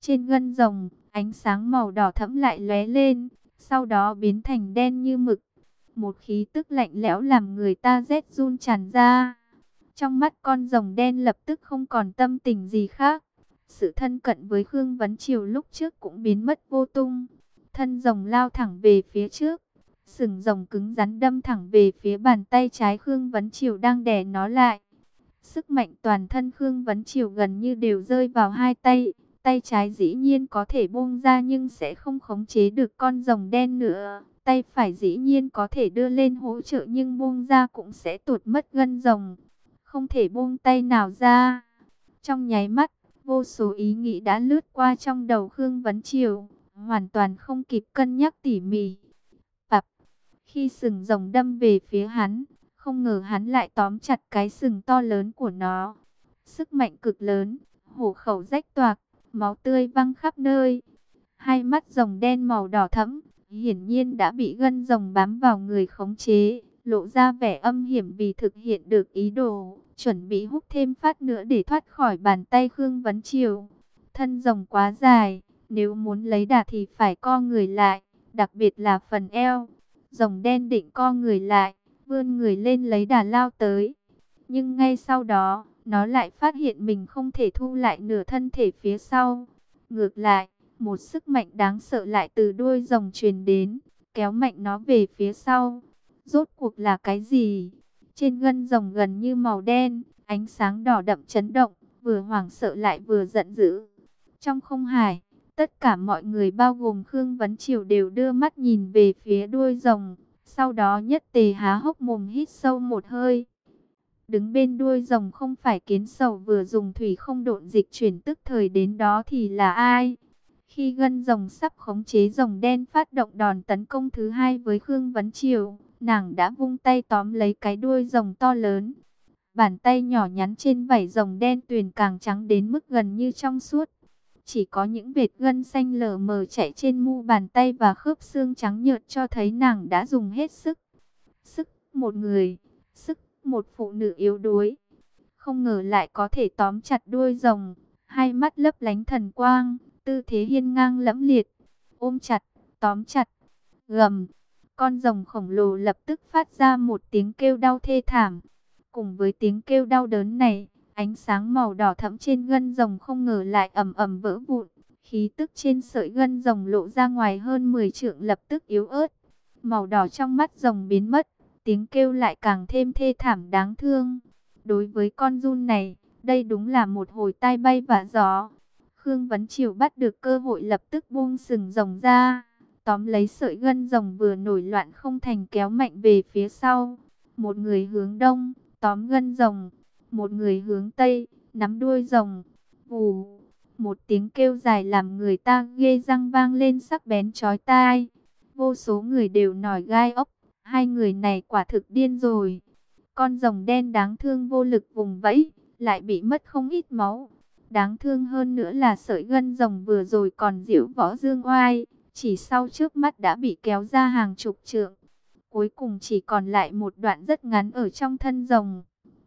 Trên gân rồng, ánh sáng màu đỏ thẫm lại lóe lên, sau đó biến thành đen như mực. Một khí tức lạnh lẽo làm người ta rét run tràn ra. Trong mắt con rồng đen lập tức không còn tâm tình gì khác. Sự thân cận với Khương Vấn Triều lúc trước cũng biến mất vô tung. Thân rồng lao thẳng về phía trước. Sừng rồng cứng rắn đâm thẳng về phía bàn tay trái Khương Vấn Triều đang đè nó lại. Sức mạnh toàn thân Khương Vấn Triều gần như đều rơi vào hai tay. Tay trái dĩ nhiên có thể buông ra nhưng sẽ không khống chế được con rồng đen nữa. Tay phải dĩ nhiên có thể đưa lên hỗ trợ nhưng buông ra cũng sẽ tuột mất gân rồng. Không thể buông tay nào ra. Trong nháy mắt, vô số ý nghĩ đã lướt qua trong đầu Khương Vấn Triều, hoàn toàn không kịp cân nhắc tỉ mỉ. Bạp, khi sừng rồng đâm về phía hắn, không ngờ hắn lại tóm chặt cái sừng to lớn của nó. Sức mạnh cực lớn, hổ khẩu rách toạc, máu tươi văng khắp nơi. Hai mắt rồng đen màu đỏ thẫm, hiển nhiên đã bị gân rồng bám vào người khống chế, lộ ra vẻ âm hiểm vì thực hiện được ý đồ, chuẩn bị húc thêm phát nữa để thoát khỏi bàn tay Khương Vấn Triều. Thân rồng quá dài, nếu muốn lấy đà thì phải co người lại, đặc biệt là phần eo. Rồng đen định co người lại, vươn người lên lấy đà lao tới. Nhưng ngay sau đó, nó lại phát hiện mình không thể thu lại nửa thân thể phía sau. Ngược lại, một sức mạnh đáng sợ lại từ đuôi rồng truyền đến, kéo mạnh nó về phía sau. Rốt cuộc là cái gì? Trên gân rồng gần như màu đen, ánh sáng đỏ đậm chấn động, vừa hoảng sợ lại vừa giận dữ. Trong không hải, tất cả mọi người bao gồm Khương Vấn Triều đều đưa mắt nhìn về phía đuôi rồng. Sau đó nhất tề há hốc mồm hít sâu một hơi. Đứng bên đuôi rồng không phải Kiến Sầu vừa dùng thủy không độn dịch chuyển tức thời đến đó thì là ai? Khi gân rồng sắp khống chế rồng đen phát động đòn tấn công thứ hai với Khương Vấn Triều, nàng đã vung tay tóm lấy cái đuôi rồng to lớn. Bàn tay nhỏ nhắn trên vảy rồng đen tuyền càng trắng đến mức gần như trong suốt. Chỉ có những vệt gân xanh lờ mờ chạy trên mu bàn tay và khớp xương trắng nhợt cho thấy nàng đã dùng hết sức. Sức một người, sức một phụ nữ yếu đuối. Không ngờ lại có thể tóm chặt đuôi rồng, hai mắt lấp lánh thần quang, tư thế hiên ngang lẫm liệt. Ôm chặt, tóm chặt, gầm. Con rồng khổng lồ lập tức phát ra một tiếng kêu đau thê thảm. Cùng với tiếng kêu đau đớn này, ánh sáng màu đỏ thẫm trên gân rồng không ngờ lại ầm ầm vỡ vụn. Khí tức trên sợi gân rồng lộ ra ngoài hơn 10 trượng lập tức yếu ớt. Màu đỏ trong mắt rồng biến mất, tiếng kêu lại càng thêm thê thảm đáng thương. Đối với con giun này, đây đúng là một hồi tai bay vạ gió. Khương Vấn Triều bắt được cơ hội lập tức buông sừng rồng ra, tóm lấy sợi gân rồng vừa nổi loạn không thành kéo mạnh về phía sau. Một người hướng đông, tóm gân rồng, một người hướng tây, nắm đuôi rồng. Vù, một tiếng kêu dài làm người ta ghê răng vang lên sắc bén chói tai. Vô số người đều nổi gai ốc, hai người này quả thực điên rồi. Con rồng đen đáng thương vô lực vùng vẫy, lại bị mất không ít máu. Đáng thương hơn nữa là sợi gân rồng vừa rồi còn diễu võ dương oai, chỉ sau trước mắt đã bị kéo ra hàng chục trượng. Cuối cùng chỉ còn lại một đoạn rất ngắn ở trong thân rồng.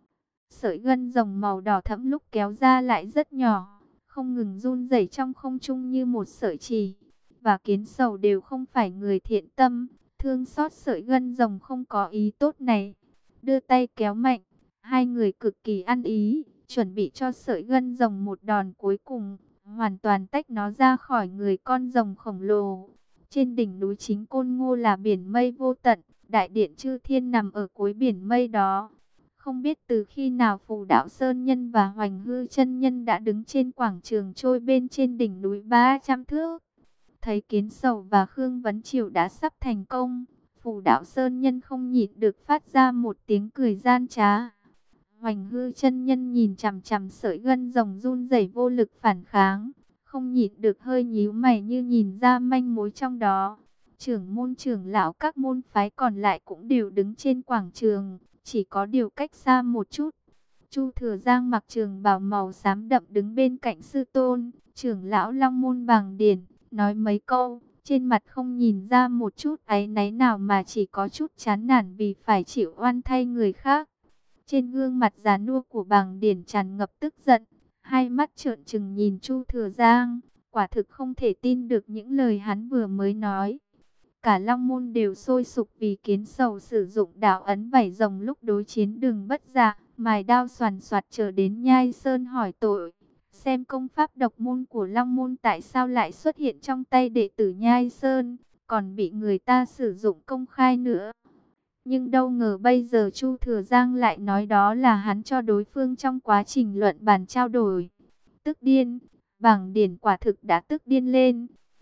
Sợi gân rồng màu đỏ thẫm lúc kéo ra lại rất nhỏ, không ngừng run rẩy trong không trung như một sợi chỉ. Và Kiến Sầu đều không phải người thiện tâm, thương xót sợi gân rồng không có ý tốt này. Đưa tay kéo mạnh, hai người cực kỳ ăn ý, chuẩn bị cho sợi gân rồng một đòn cuối cùng, hoàn toàn tách nó ra khỏi người con rồng khổng lồ. Trên đỉnh núi Chính Côn Ngô là biển mây vô tận, đại điện Chư Thiên nằm ở cuối biển mây đó. Không biết từ khi nào Phù Đạo Sơn Nhân và Hoành Hư Chân Nhân đã đứng trên quảng trường trôi bên trên đỉnh núi 300 thước. Thấy Kiến Sầu và Khương Vấn Triều đã sắp thành công, Phù Đạo Sơn Nhân không nhịn được phát ra một tiếng cười gian trá. Hoành Hư Chân Nhân nhìn chằm chằm sợi gân rồng run rẩy vô lực phản kháng, không nhịn được hơi nhíu mày như nhìn ra manh mối trong đó. Trưởng môn trưởng lão các môn phái còn lại cũng đều đứng trên quảng trường, chỉ có điều cách xa một chút. Chu Thừa Giang mặc trường bào màu xám đậm đứng bên cạnh sư tôn, trưởng lão Long Môn Bàng Điển, nói mấy câu, trên mặt không nhìn ra một chút áy náy nào mà chỉ có chút chán nản vì phải chịu oan thay người khác. Trên gương mặt già nua của Bàng Điển tràn ngập tức giận, hai mắt trợn trừng nhìn Chu Thừa Giang, quả quả thực không thể tin được những lời hắn vừa mới nói. Cả Long Môn đều sôi sục vì Kiến Sầu sử dụng đạo ấn vảy rồng lúc đối chiến Đường Bất Dạ, mài đao xoàn xoạt trở đến Nhai Sơn hỏi tội. Xem công pháp độc môn của Long Môn tại sao lại xuất hiện trong tay đệ tử Nhai Sơn, còn bị người ta sử dụng công khai nữa. Nhưng đâu ngờ bây giờ Chu Thừa Giang lại nói đó là hắn cho đối phương trong quá trình luận bàn trao đổi. Tức điên, Bảng Điển quả thực đã tức điên lên.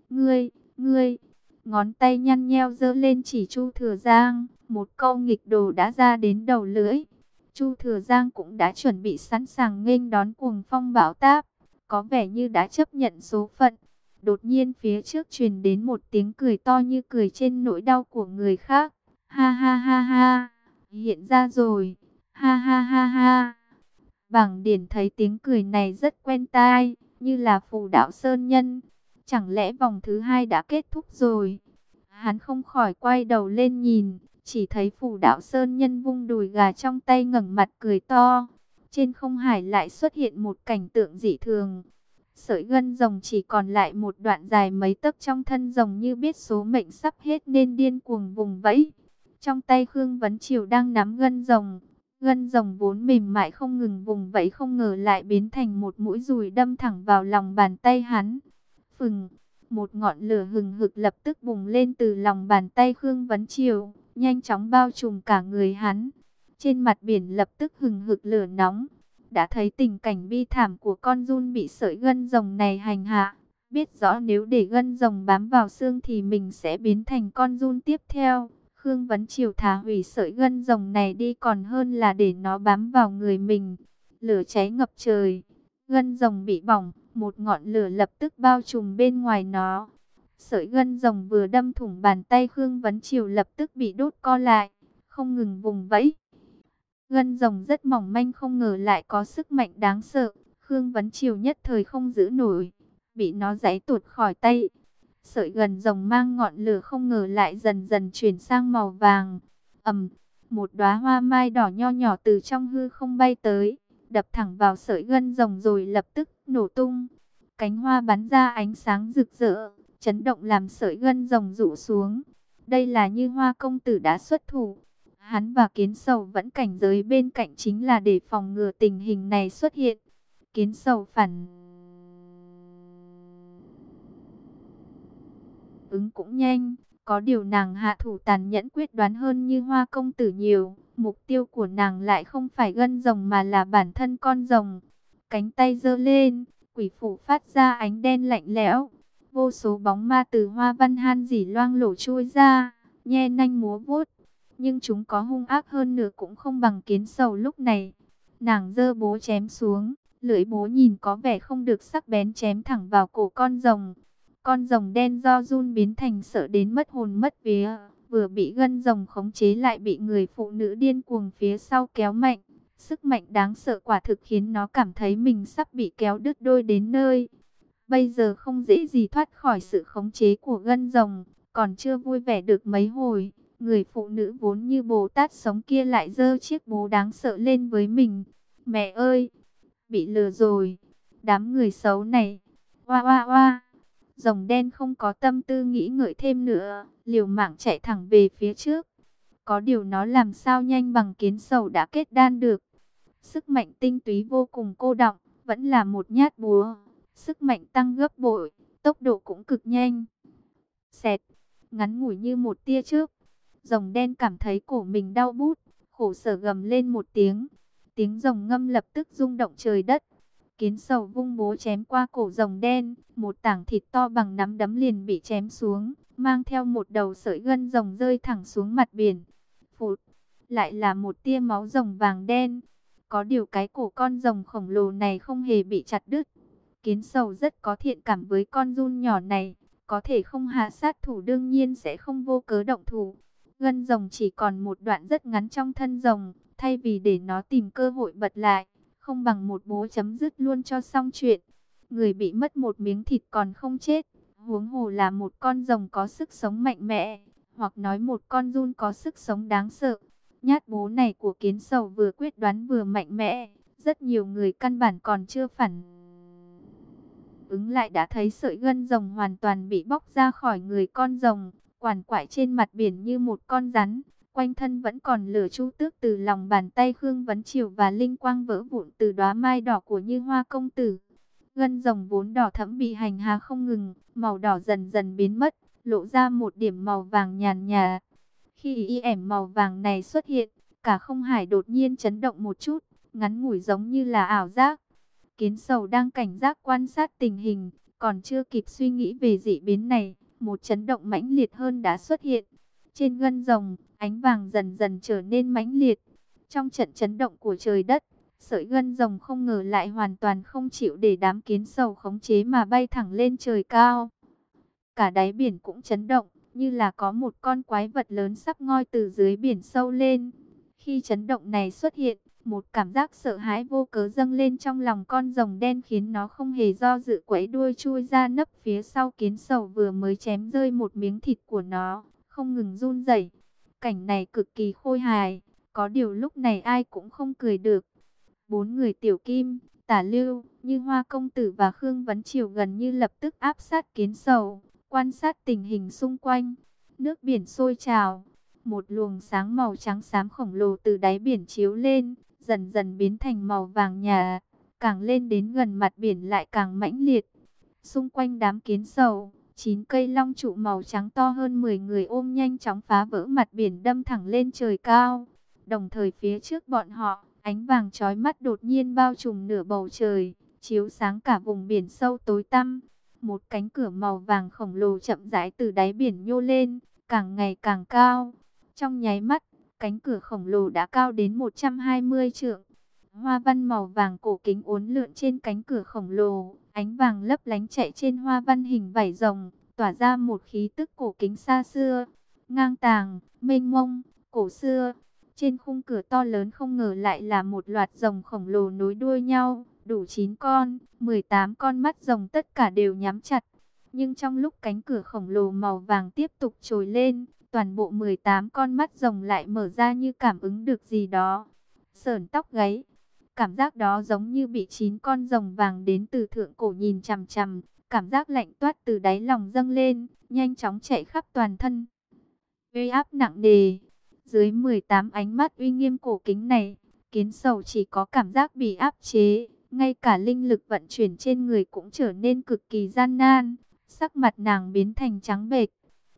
Ngươi, ngón tay nhăn nheo giơ lên chỉ Chu Thừa Giang, một câu nghịch đồ đã ra đến đầu lưỡi. Chu Thừa Giang cũng đã chuẩn bị sẵn sàng nghênh đón cuồng phong bão táp, có vẻ như đã chấp nhận số phận. Đột nhiên phía trước truyền đến một tiếng cười to như cười trên nỗi đau của người khác. Ha ha ha ha, hiện ra rồi, ha ha ha ha. Bảng Điển thấy tiếng cười này rất quen tai, như là Phù Đạo Sơn Nhân. Chẳng lẽ vòng thứ hai đã kết thúc rồi? Hắn không khỏi quay đầu lên nhìn, chỉ thấy Phù Đạo Sơn Nhân vung đùi gà trong tay ngẩng mặt cười to. Trên không hải lại xuất hiện một cảnh tượng dị thường. Sợi gân rồng chỉ còn lại một đoạn dài mấy tấc trong thân rồng, như biết số mệnh sắp hết nên điên cuồng vùng vẫy. Trong tay Khương Vấn Triều đang nắm gân rồng. Gân rồng vốn mềm mại không ngừng vùng vẫy, không ngờ lại biến thành một mũi dùi đâm thẳng vào lòng bàn tay hắn. Phừng, một ngọn lửa hừng hực lập tức bùng lên từ lòng bàn tay Khương Vấn Triều, nhanh chóng bao trùm cả người hắn. Trên mặt biển lập tức hừng hực lửa nóng. Đã thấy tình cảnh bi thảm của con giun bị sợi gân rồng này hành hạ. Biết rõ nếu để gân rồng bám vào xương thì mình sẽ biến thành con giun tiếp theo. Khương Vấn Triều thà hủy sợi gân rồng này đi còn hơn là để nó bám vào người mình. Lửa cháy ngập trời, gân rồng bị bỏng, một ngọn lửa lập tức bao trùm bên ngoài nó. Sợi gân rồng vừa đâm thủng bàn tay Khương Vấn Triều lập tức bị đốt co lại, không ngừng vùng vẫy. Gân rồng rất mỏng manh, không ngờ lại có sức mạnh đáng sợ. Khương Vấn Triều nhất thời không giữ nổi, bị nó giãy tuột khỏi tay. Sợi gân rồng mang ngọn lửa không ngờ lại dần dần chuyển sang màu vàng. Một đóa hoa mai đỏ nho nhỏ từ trong hư không bay tới, đập thẳng vào sợi gân rồng rồi lập tức nổ tung. Cánh hoa bắn ra ánh sáng rực rỡ, chấn động làm sợi gân rồng rũ xuống. Đây là Như Hoa công tử đã xuất thủ. Hắn và Kiến Sầu vẫn cảnh giới bên cạnh chính là để phòng ngừa tình hình này xuất hiện. Kiến Sầu phản ứng cũng nhanh, có điều nàng hạ thủ tàn nhẫn quyết đoán hơn Như Hoa công tử nhiều. Mục tiêu của nàng lại không phải gân rồng mà là bản thân con rồng. Cánh tay giơ lên, quỷ phủ phát ra ánh đen lạnh lẽo. Vô số bóng ma từ hoa văn han dỉ loang lổ chui ra, nhe nanh múa vuốt. Nhưng chúng có hung ác hơn nữa cũng không bằng Kiến Sầu lúc này. Nàng giơ búa chém xuống, lưỡi búa nhìn có vẻ không được sắc bén chém thẳng vào cổ con rồng. Con rồng đen do run biến thành sợ đến mất hồn mất vía, vừa bị gân rồng khống chế lại bị người phụ nữ điên cuồng phía sau kéo mạnh. Sức mạnh đáng sợ quả thực khiến nó cảm thấy mình sắp bị kéo đứt đôi đến nơi. Bây giờ không dễ gì thoát khỏi sự khống chế của gân rồng, còn chưa vui vẻ được mấy hồi. Người phụ nữ vốn như Bồ Tát sống kia lại giơ chiếc búa đáng sợ lên với mình. Mẹ ơi, bị lừa rồi, đám người xấu này. Oa oa oa. Rồng đen không có tâm tư nghĩ ngợi thêm nữa, liều mạng chạy thẳng về phía trước. Có điều nó làm sao nhanh bằng Kiến Sầu đã kết đan được. Sức mạnh tinh túy vô cùng cô đọng, vẫn là một nhát búa. Sức mạnh tăng gấp bội, tốc độ cũng cực nhanh. Xẹt, ngắn ngủi như một tia chớp. Rồng đen cảm thấy cổ mình đau bút, khổ sở gầm lên một tiếng. Tiếng rồng ngâm lập tức rung động trời đất. Kiến Sầu vung búa chém qua cổ rồng đen, một tảng thịt to bằng nắm đấm liền bị chém xuống, mang theo một đầu sợi gân rồng rơi thẳng xuống mặt biển. Phụt, lại là một tia máu rồng vàng đen. Có điều cái cổ con rồng khổng lồ này không hề bị chặt đứt. Kiến Sầu rất có thiện cảm với con giun nhỏ này, có thể không hạ sát thủ đương nhiên sẽ không vô cớ động thủ. Gân rồng chỉ còn một đoạn rất ngắn trong thân rồng, thay vì để nó tìm cơ hội bật lại, không bằng một búa chấm dứt luôn cho xong chuyện. Người bị mất một miếng thịt còn không chết, huống hồ là một con rồng có sức sống mạnh mẽ, hoặc nói một con giun có sức sống đáng sợ. Nhát búa này của Kiến Sầu vừa quyết đoán vừa mạnh mẽ, rất nhiều người căn bản còn chưa phản ứng lại đã thấy sợi gân rồng hoàn toàn bị bóc ra khỏi người con rồng, quằn quại trên mặt biển như một con rắn. Quanh thân vẫn còn lửa chu tước từ lòng bàn tay Khương Vấn Triều và linh quang vỡ vụn từ đóa mai đỏ của Như Hoa công tử. Gân rồng vốn đỏ thẫm bị hành hạ không ngừng, màu đỏ dần dần biến mất, lộ ra một điểm màu vàng nhàn nhạt. Khi y ẻm màu vàng này xuất hiện, cả không hải đột nhiên chấn động một chút, ngắn ngủi giống như là ảo giác. Kiến Sầu đang cảnh giác quan sát tình hình, còn chưa kịp suy nghĩ về dị biến này, một chấn động mãnh liệt hơn đã xuất hiện. Trên gân rồng, ánh vàng dần dần trở nên mãnh liệt. Trong trận chấn động của trời đất, sợi gân rồng không ngờ lại hoàn toàn không chịu để đám kiến sầu khống chế mà bay thẳng lên trời cao. Cả đáy biển cũng chấn động, như là có một con quái vật lớn sắp ngoi từ dưới biển sâu lên. Khi chấn động này xuất hiện, một cảm giác sợ hãi vô cớ dâng lên trong lòng con rồng đen khiến nó không hề do dự quẫy đuôi chui ra nấp phía sau kiến sầu vừa mới chém rơi một miếng thịt của nó, không ngừng run rẩy. Cảnh này cực kỳ khôi hài, có điều lúc này ai cũng không cười được. Bốn người Tiểu Kim, Tả Lưu, Như Hoa công tử và Khương Vấn Triều gần như lập tức áp sát kiến sầu, quan sát tình hình xung quanh. Nước biển sôi trào, một luồng sáng màu trắng xám khổng lồ từ đáy biển chiếu lên, dần dần biến thành màu vàng nhạt, càng lên đến gần mặt biển lại càng mãnh liệt. Xung quanh đám kiến sầu, 9 cây long trụ màu trắng to hơn 10 người ôm nhanh chóng phá vỡ mặt biển đâm thẳng lên trời cao. Đồng thời phía trước bọn họ, ánh vàng chói mắt đột nhiên bao trùm nửa bầu trời, chiếu sáng cả vùng biển sâu tối tăm. Một cánh cửa màu vàng khổng lồ chậm rãi từ đáy biển nhô lên, càng ngày càng cao. Trong nháy mắt, cánh cửa khổng lồ đã cao đến 120 trượng. Hoa văn màu vàng cổ kính uốn lượn trên cánh cửa khổng lồ, ánh vàng lấp lánh chạy trên hoa văn hình vảy rồng, tỏa ra một khí tức cổ kính xa xưa, ngang tàng, mênh mông, cổ xưa. Trên khung cửa to lớn không ngờ lại là một loạt rồng khổng lồ nối đuôi nhau, đủ 9 con, 18 con mắt rồng tất cả đều nhắm chặt. Nhưng trong lúc cánh cửa khổng lồ màu vàng tiếp tục trồi lên, toàn bộ 18 con mắt rồng lại mở ra như cảm ứng được gì đó. Sởn tóc gáy, cảm giác đó giống như bị 9 con rồng vàng đến từ thượng cổ nhìn chằm chằm, cảm giác lạnh toát từ đáy lòng dâng lên, nhanh chóng chạy khắp toàn thân. Uy áp nặng nề. Dưới 18 ánh mắt uy nghiêm cổ kính này, kiến sầu chỉ có cảm giác bị áp chế, ngay cả linh lực vận chuyển trên người cũng trở nên cực kỳ gian nan, sắc mặt nàng biến thành trắng bệch.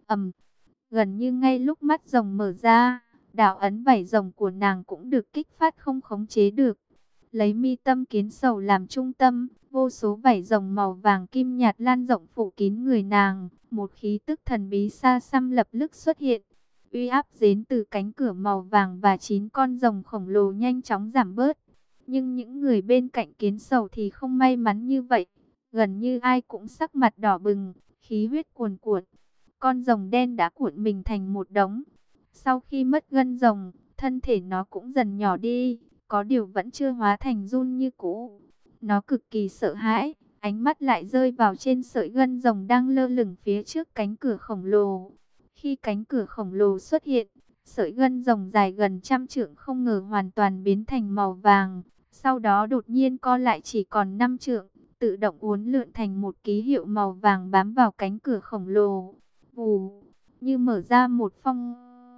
Gần như ngay lúc mắt rồng mở ra, đạo ấn vảy rồng của nàng cũng được kích phát không khống chế được. Lấy mi tâm kiến sầu làm trung tâm, vô số vảy rồng màu vàng kim nhạt lan rộng phủ kín người nàng, một khí tức thần bí xa xăm lập tức xuất hiện. Uy áp đến từ cánh cửa màu vàng và 9 con rồng khổng lồ nhanh chóng giảm bớt. Nhưng những người bên cạnh kiến sầu thì không may mắn như vậy. Gần như ai cũng sắc mặt đỏ bừng, khí huyết cuồn cuộn. Con rồng đen đã cuộn mình thành một đống. Sau khi mất gân rồng, thân thể nó cũng dần nhỏ đi, có điều vẫn chưa hóa thành giun như cũ. Nó cực kỳ sợ hãi, ánh mắt lại rơi vào trên sợi gân rồng đang lơ lửng phía trước cánh cửa khổng lồ. Khi cánh cửa khổng lồ xuất hiện, sợi gân rồng dài gần 100 trượng không ngờ hoàn toàn biến thành màu vàng. Sau đó đột nhiên co lại chỉ còn 5 trượng, tự động uốn lượn thành một ký hiệu màu vàng bám vào cánh cửa khổng lồ. Vù, như mở ra một phong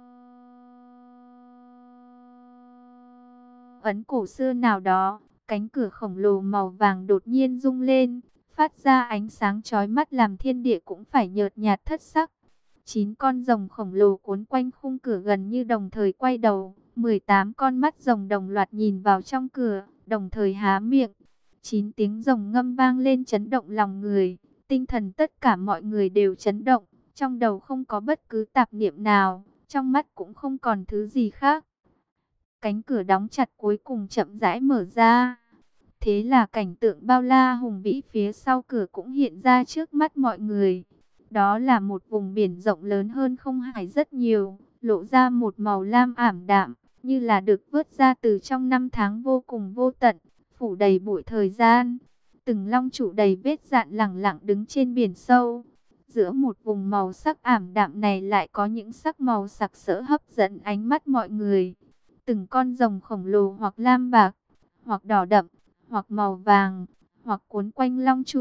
ấn cổ xưa nào đó, cánh cửa khổng lồ màu vàng đột nhiên rung lên, phát ra ánh sáng chói mắt làm thiên địa cũng phải nhợt nhạt thất sắc. 9 con rồng khổng lồ cuốn quanh khung cửa gần như đồng thời quay đầu, 18 con mắt rồng đồng loạt nhìn vào trong cửa, đồng thời há miệng. 9 tiếng rồng ngâm vang lên chấn động lòng người, tinh thần tất cả mọi người đều chấn động, trong đầu không có bất cứ tạp niệm nào, trong mắt cũng không còn thứ gì khác. Cánh cửa đóng chặt cuối cùng chậm rãi mở ra. Thế là cảnh tượng bao la hùng vĩ phía sau cửa cũng hiện ra trước mắt mọi người. Đó là một vùng biển rộng lớn hơn không hải rất nhiều, lộ ra một màu lam ảm đạm, như là được vớt ra từ trong năm tháng vô cùng vô tận, phủ đầy bụi thời gian. Từng long trụ đầy vết dạn lẳng lặng đứng trên biển sâu. Giữa một vùng màu sắc ảm đạm này lại có những sắc màu sặc sỡ hấp dẫn ánh mắt mọi người. Từng con rồng khổng lồ hoặc lam bạc, hoặc đỏ đậm, hoặc màu vàng, hoặc cuốn quanh long trụ,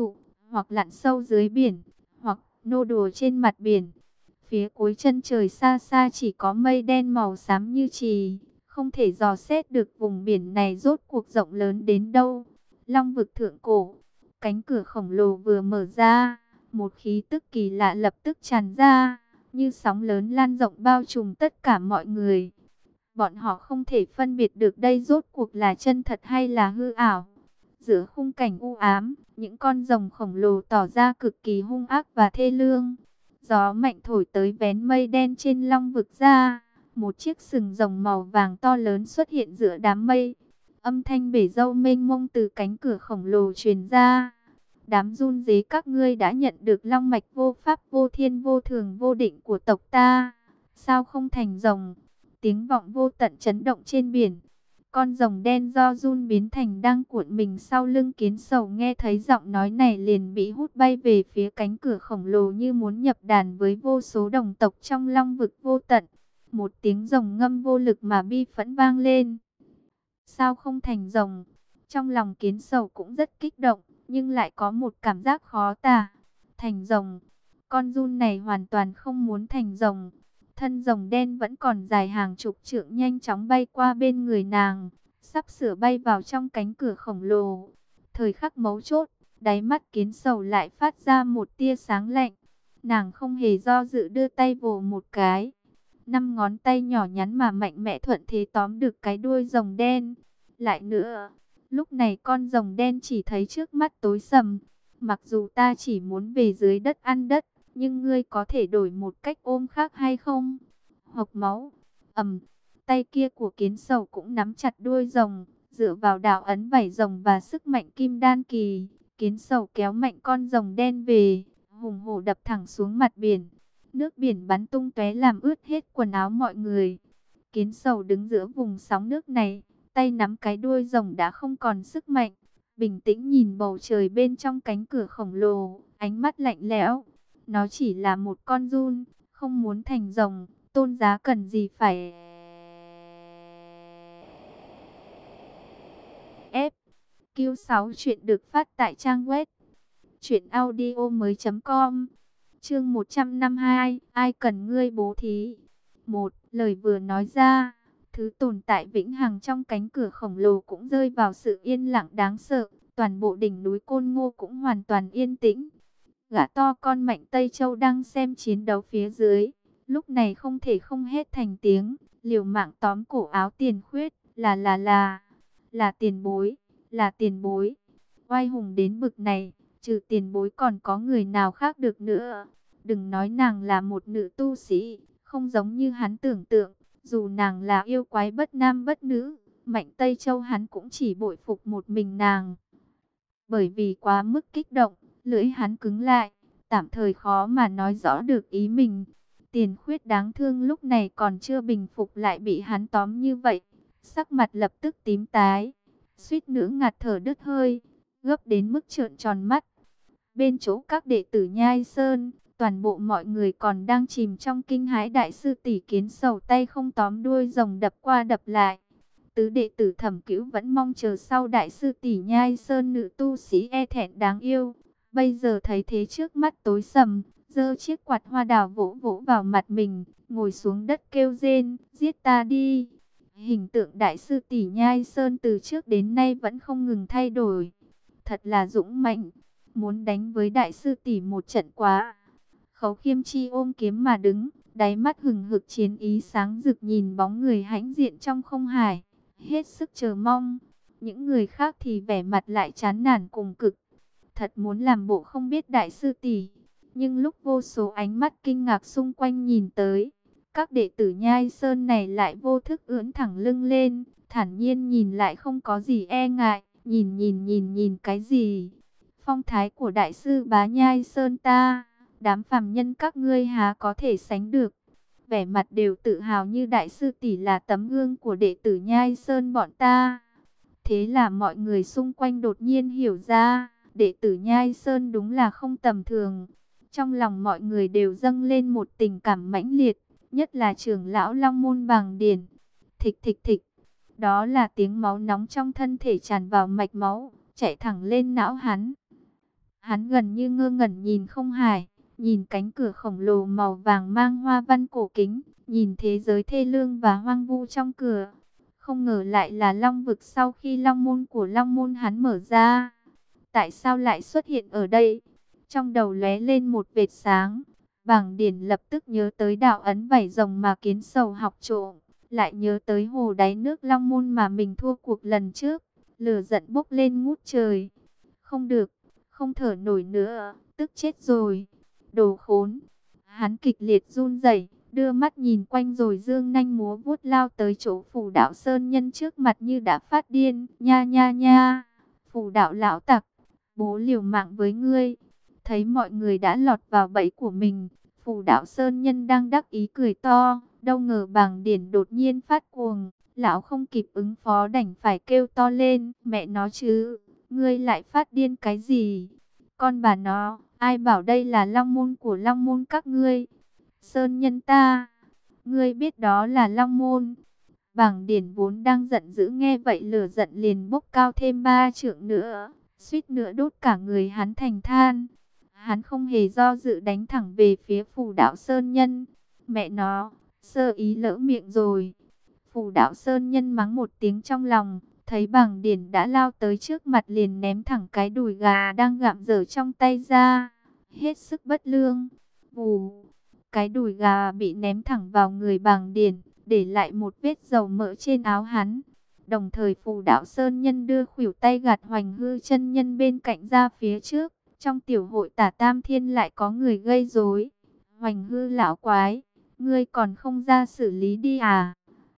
hoặc lặn sâu dưới biển, hoặc nô đùa trên mặt biển. Phía cuối chân trời xa xa chỉ có mây đen màu xám như chì, không thể dò xét được vùng biển này rốt cuộc rộng lớn đến đâu. Long vực thượng cổ, cánh cửa khổng lồ vừa mở ra, một khí tức kỳ lạ lập tức tràn ra, như sóng lớn lan rộng bao trùm tất cả mọi người. Bọn họ không thể phân biệt được đây rốt cuộc là chân thật hay là hư ảo. Giữa khung cảnh u ám, những con rồng khổng lồ tỏ ra cực kỳ hung ác và thê lương. Gió mạnh thổi tới vén mây đen trên long vực ra. Một chiếc sừng rồng màu vàng to lớn xuất hiện giữa đám mây. Âm thanh bể dâu mênh mông từ cánh cửa khổng lồ truyền ra. Đám run rế các ngươi đã nhận được long mạch vô pháp vô thiên vô thường vô định của tộc ta. Sao không thành rồng? Tiếng vọng vô tận chấn động trên biển. Con rồng đen do run biến thành đang cuộn mình sau lưng Kiến Sầu, nghe thấy giọng nói này liền bị hút bay về phía cánh cửa khổng lồ như muốn nhập đàn với vô số đồng tộc trong long vực vô tận. Một tiếng rồng ngâm vô lực mà bi phẫn vang lên. Sao không thành rồng? Trong lòng Kiến Sầu cũng rất kích động, nhưng lại có một cảm giác khó tả. Thành rồng, con giun này hoàn toàn không muốn thành rồng. Thân rồng đen vẫn còn dài hàng chục trượng nhanh chóng bay qua bên người nàng, sắp sửa bay vào trong cánh cửa khổng lồ. Thời khắc mấu chốt, đáy mắt Kiến Sầu lại phát ra một tia sáng lạnh. Nàng không hề do dự đưa tay vồ một cái. 5 ngón tay nhỏ nhắn mà mạnh mẽ thuận thế tóm được cái đuôi rồng đen. Lại nữa, lúc này con rồng đen chỉ thấy trước mắt tối sầm. Mặc dù ta chỉ muốn về dưới đất ăn đất, nhưng ngươi có thể đổi một cách ôm khác hay không? Hộc máu. Tay kia của Kiến Sầu cũng nắm chặt đuôi rồng, dựa vào đạo ấn vảy rồng và sức mạnh kim đan kỳ. Kiến Sầu kéo mạnh con rồng đen về, hùng hổ đập thẳng xuống mặt biển. Nước biển bắn tung tóe làm ướt hết quần áo mọi người. Kiến Sầu đứng giữa vùng sóng nước này, tay nắm cái đuôi rồng đã không còn sức mạnh. Bình tĩnh nhìn bầu trời bên trong cánh cửa khổng lồ, ánh mắt lạnh lẽo. Nó chỉ là một con giun, không muốn thành rồng, tôn giá cần gì phải ép. Q6 chuyện được phát tại trang web truyệnaudiomoi.com. Chương 152, ai cần ngươi bố thí. Một lời vừa nói ra, thứ tồn tại vĩnh hằng trong cánh cửa khổng lồ cũng rơi vào sự yên lặng đáng sợ. Toàn bộ đỉnh núi Côn Ngô cũng hoàn toàn yên tĩnh. Gã to con Mạnh Tây Châu đang xem chiến đấu phía dưới, lúc này không thể không hét thành tiếng, liều mạng tóm cổ áo Tiền Khuyết, là tiền bối, là tiền bối. Oai hùng đến bực này, trừ tiền bối còn có người nào khác được nữa. Đừng nói nàng là một nữ tu sĩ, không giống như hắn tưởng tượng, dù nàng là yêu quái bất nam bất nữ, Mạnh Tây Châu hắn cũng chỉ bội phục một mình nàng. Bởi vì quá mức kích động, lưỡi hắn cứng lại, tạm thời khó mà nói rõ được ý mình. Tiền Khuyết đáng thương lúc này còn chưa bình phục lại bị hắn tóm như vậy, sắc mặt lập tức tím tái, suýt nữa ngạt thở đứt hơi, gấp đến mức trợn tròn mắt. Bên chỗ các đệ tử Nhai Sơn, toàn bộ mọi người còn đang chìm trong kinh hãi. Đại sư tỷ Kiến Sầu tay không tóm đuôi rồng đập qua đập lại. Tứ đệ tử Thẩm Cửu vẫn mong chờ sau đại sư tỷ Nhai Sơn nữ tu sĩ e thẹn đáng yêu. Bây giờ thấy thế trước mắt tối sầm, giơ chiếc quạt hoa đào vỗ vỗ vào mặt mình, ngồi xuống đất kêu rên, giết ta đi. Hình tượng đại sư tỷ Nhai Sơn từ trước đến nay vẫn không ngừng thay đổi. Thật là dũng mạnh, muốn đánh với đại sư tỷ một trận quá. Khấu Khiêm Chi ôm kiếm mà đứng, đáy mắt hừng hực chiến ý sáng rực nhìn bóng người hãnh diện trong không hải, hết sức chờ mong. Những người khác thì vẻ mặt lại chán nản cùng cực. Thật muốn làm bộ không biết đại sư tỷ, nhưng lúc vô số ánh mắt kinh ngạc xung quanh nhìn tới, các đệ tử Nhai Sơn này lại vô thức ưỡn thẳng lưng lên, thản nhiên nhìn lại không có gì e ngại. Nhìn cái gì? Phong thái của đại sư bá Nhai Sơn ta, đám phàm nhân các ngươi há có thể sánh được. Vẻ mặt đều tự hào như đại sư tỷ là tấm gương của đệ tử Nhai Sơn bọn ta. Thế là mọi người xung quanh đột nhiên hiểu ra, đệ tử Nhai Sơn đúng là không tầm thường. Trong lòng mọi người đều dâng lên một tình cảm mãnh liệt, nhất là trưởng lão Long Môn Bàng Điển. Thịch thịch thịch, đó là tiếng máu nóng trong thân thể tràn vào mạch máu, chạy thẳng lên não hắn. Hắn gần như ngơ ngẩn nhìn không hải, nhìn cánh cửa khổng lồ màu vàng mang hoa văn cổ kính, nhìn thế giới thê lương và hoang vu trong cửa. Không ngờ lại là Long vực sau khi Long môn của Long môn hắn mở ra. Tại sao lại xuất hiện ở đây? Trong đầu lóe lên một vệt sáng. Bàng Điển lập tức nhớ tới đạo ấn vảy rồng mà Kiến Sầu học trộm, lại nhớ tới hồ đáy nước Long môn mà mình thua cuộc lần trước. Lửa giận bốc lên ngút trời. Không được, không thở nổi nữa, tức chết rồi. Đồ khốn. Hắn kịch liệt run rẩy, đưa mắt nhìn quanh rồi dương nanh múa vuốt lao tới chỗ Phù Đạo Sơn Nhân trước mặt như đã phát điên. Nha nha nha, Phù Đạo lão tặc, bố liều mạng với ngươi. Thấy mọi người đã lọt vào bẫy của mình, Phù Đạo Sơn Nhân đang đắc ý cười to. Đâu ngờ Bàng Điển đột nhiên phát cuồng, lão không kịp ứng phó đành phải kêu to lên. Mẹ nó chứ, ngươi lại phát điên cái gì? Con bà nó, ai bảo đây là Long môn của Long môn các ngươi? Sơn Nhân ta, ngươi biết đó là Long môn. Bàng Điển vốn đang giận dữ nghe vậy lửa giận liền bốc cao thêm 3 trượng nữa, suýt nữa đốt cả người hắn thành than. Hắn không hề do dự đánh thẳng về phía Phù Đạo Sơn Nhân. Mẹ nó, sơ ý lỡ miệng rồi. Phù Đạo Sơn Nhân mắng một tiếng trong lòng, thấy Bàng Điển đã lao tới trước mặt liền ném thẳng cái đùi gà đang gặm dở trong tay ra. Hết sức bất lương. Vù, cái đùi gà bị ném thẳng vào người Bàng Điển, để lại một vết dầu mỡ trên áo hắn. Đồng thời Phù Đạo Sơn Nhân đưa khuỷu tay gạt Hoành Hư chân nhân bên cạnh ra phía trước. Trong tiểu hội Tả Tam Thiên lại có người gây rối. Hoành Hư lão quái, ngươi còn không ra xử lý đi à?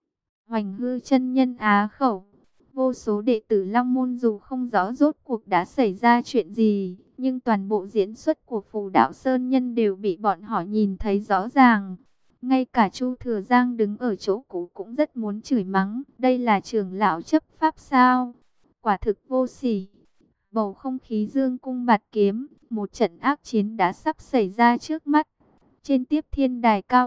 Hoành Hư chân nhân á khẩu. Vô số đệ tử Long môn dù không rõ rốt cuộc đã xảy ra chuyện gì, nhưng toàn bộ diễn xuất của Phù Đạo Sơn Nhân đều bị bọn họ nhìn thấy rõ ràng. Ngay cả Chu Thừa Giang đứng ở chỗ cũ cũng rất muốn chửi mắng. Đây là trưởng lão chấp pháp sao? Quả thực vô sỉ. Bầu không khí dương cung bạt kiếm, một trận ác chiến đã sắp xảy ra trước mắt. Trên Tiếp Thiên Đài cao